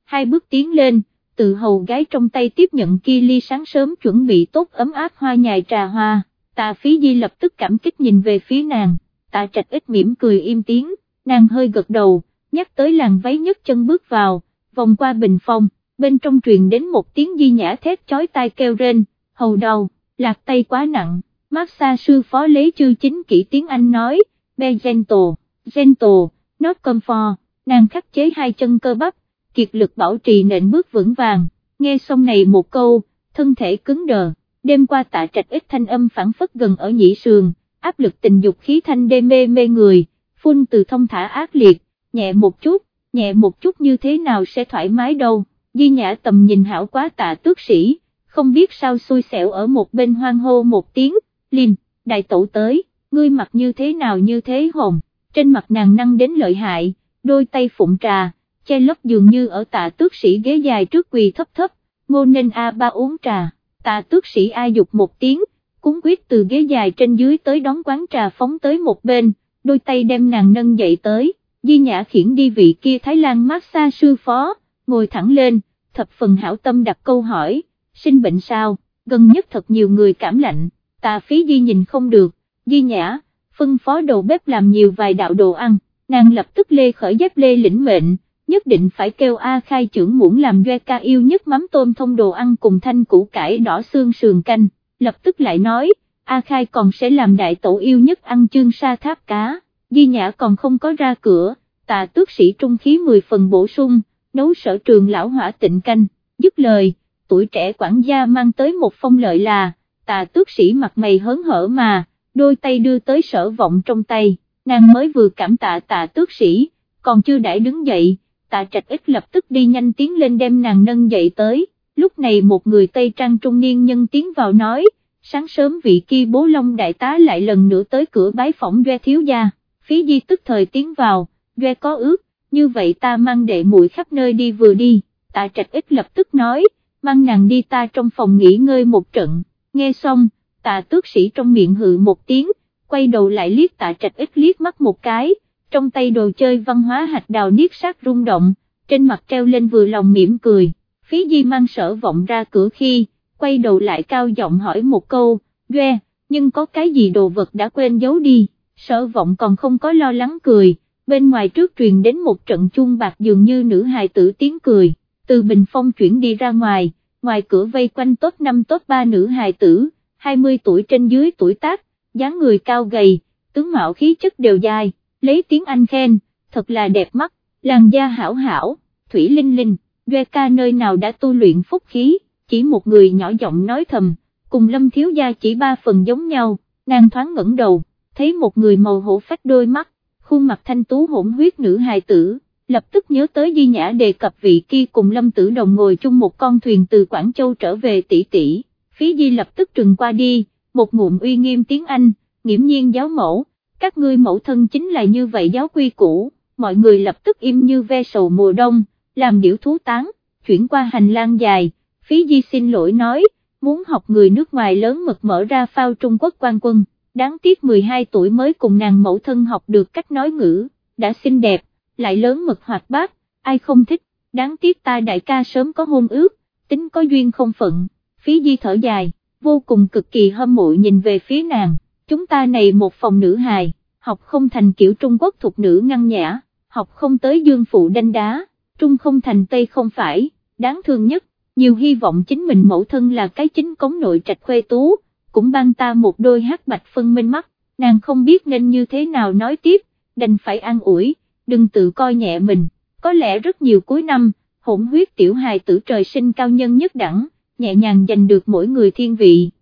hai bước tiến lên, từ hầu gái trong tay tiếp nhận kia ly sáng sớm chuẩn bị tốt ấm áp hoa nhài trà hoa. Tạ Phí Di lập tức cảm kích nhìn về phía nàng, Tạ Trạch Ích mỉm cười im tiếng, nàng hơi gật đầu, nhắc tới làn váy nhấc chân bước vào, vòng qua bình phong, bên trong truyền đến một tiếng Di Nhã thét chói tai kêu rên, hầu đau, lạc tay quá nặng, massage sư phó lấy chư chính kỹ tiếng Anh nói, be gentle, gentle, not comfort, nàng khắc chế hai chân cơ bắp, kiệt lực bảo trì nện bước vững vàng, nghe xong này một câu, thân thể cứng đờ. Đêm qua Tạ Trạch Ích thanh âm phản phất gần ở nhĩ sườn, áp lực tình dục khí thanh đê mê mê người, phun từ thông thả ác liệt, nhẹ một chút, nhẹ một chút như thế nào sẽ thoải mái đâu. Di Nhã tầm nhìn hảo quá Tạ Tước Sĩ, không biết sao xui xẻo ở một bên hoang hô một tiếng, Linh, đại tẩu tới, ngươi mặt như thế nào như thế hồn, trên mặt nàng năng đến lợi hại, đôi tay phụng trà, che lấp dường như ở Tạ Tước Sĩ ghế dài trước quỳ thấp thấp, ngô nên a ba uống trà. Tạ Tước Sĩ ai dục một tiếng, cuốn quyết từ ghế dài trên dưới tới đón quán trà phóng tới một bên, đôi tay đem nàng nâng dậy tới, Di Nhã khiển đi vị kia Thái Lan massage sư phó, ngồi thẳng lên, thập phần hảo tâm đặt câu hỏi, sinh bệnh sao, gần nhất thật nhiều người cảm lạnh, Tạ Phí Di nhìn không được, Di Nhã, phân phó đầu bếp làm nhiều vài đạo đồ ăn, nàng lập tức lê khởi dép lê lĩnh mệnh. Nhất định phải kêu A Khai trưởng muỗng làm doe ca yêu nhất mắm tôm thông đồ ăn cùng thanh củ cải đỏ xương sườn canh, lập tức lại nói, A Khai còn sẽ làm đại tẩu yêu nhất ăn chương sa tháp cá. Di Nhã còn không có ra cửa, Tạ Tước Sĩ trung khí mười phần bổ sung, nấu Sở Trường lão hỏa tịnh canh, dứt lời, tuổi trẻ quản gia mang tới một phong lợi là, Tạ Tước Sĩ mặt mày hớn hở mà, đôi tay đưa tới Sở Vọng trong tay, nàng mới vừa cảm tạ Tạ Tước Sĩ, còn chưa đãi đứng dậy. Tạ Trạch Ích lập tức đi nhanh tiến lên đem nàng nâng dậy tới, lúc này một người Tây Trang trung niên nhân tiến vào nói, sáng sớm vị kia Bố Long đại tá lại lần nữa tới cửa bái phỏng Doe thiếu gia, Phí Di tức thời tiến vào, Doe có ước, như vậy ta mang đệ muội khắp nơi đi vừa đi, Tạ Trạch Ích lập tức nói, mang nàng đi ta trong phòng nghỉ ngơi một trận, nghe xong, Tạ Tước Sĩ trong miệng hự một tiếng, quay đầu lại liếc Tạ Trạch Ích liếc mắt một cái. Trong tay đồ chơi văn hóa hạch đào niết sát rung động, trên mặt treo lên vừa lòng mỉm cười, Phí Di mang Sở Vọng ra cửa khi, quay đầu lại cao giọng hỏi một câu, Doe, nhưng có cái gì đồ vật đã quên giấu đi, Sở Vọng còn không có lo lắng cười, bên ngoài trước truyền đến một trận chuông bạc dường như nữ hài tử tiếng cười, từ bình phong chuyển đi ra ngoài, ngoài cửa vây quanh top năm top ba nữ hài tử, hai mươi tuổi trên dưới tuổi tác, dáng người cao gầy, tướng mạo khí chất đều dài. Lấy tiếng Anh khen, thật là đẹp mắt, làn da hảo hảo, thủy linh linh, Doe ca nơi nào đã tu luyện phúc khí, chỉ một người nhỏ giọng nói thầm, cùng Lâm thiếu gia chỉ ba phần giống nhau, nàng thoáng ngẩng đầu, thấy một người màu hổ phách đôi mắt, khuôn mặt thanh tú hỗn huyết nữ hài tử, lập tức nhớ tới Di Nhã đề cập vị kia cùng Lâm Tử Đồng ngồi chung một con thuyền từ Quảng Châu trở về tỷ tỷ, Phí Di lập tức trừng qua đi, một ngụm uy nghiêm tiếng Anh, nghiễm nhiên giáo mẫu. Các ngươi mẫu thân chính là như vậy giáo quy cũ, mọi người lập tức im như ve sầu mùa đông, làm điểu thú tán, chuyển qua hành lang dài, Phí Di xin lỗi nói, muốn học người nước ngoài lớn mật mở ra phao Trung Quốc quan quân, đáng tiếc mười hai tuổi mới cùng nàng mẫu thân học được cách nói ngữ, đã xinh đẹp, lại lớn mật hoạt bát, ai không thích, đáng tiếc ta đại ca sớm có hôn ước, tính có duyên không phận, Phí Di thở dài, vô cùng cực kỳ hâm mộ nhìn về phía nàng. Chúng ta này một phòng nữ hài, học không thành kiểu Trung Quốc thục nữ ngăn nhã, học không tới dương phụ đanh đá, Trung không thành Tây không phải, đáng thương nhất, nhiều hy vọng chính mình mẫu thân là cái chính cống nội trạch khuê tú, cũng ban ta một đôi hắc bạch phân minh mắt, nàng không biết nên như thế nào nói tiếp, đành phải an ủi, đừng tự coi nhẹ mình, có lẽ rất nhiều cuối năm, hỗn huyết tiểu hài tử trời sinh cao nhân nhất đẳng, nhẹ nhàng giành được mỗi người thiên vị.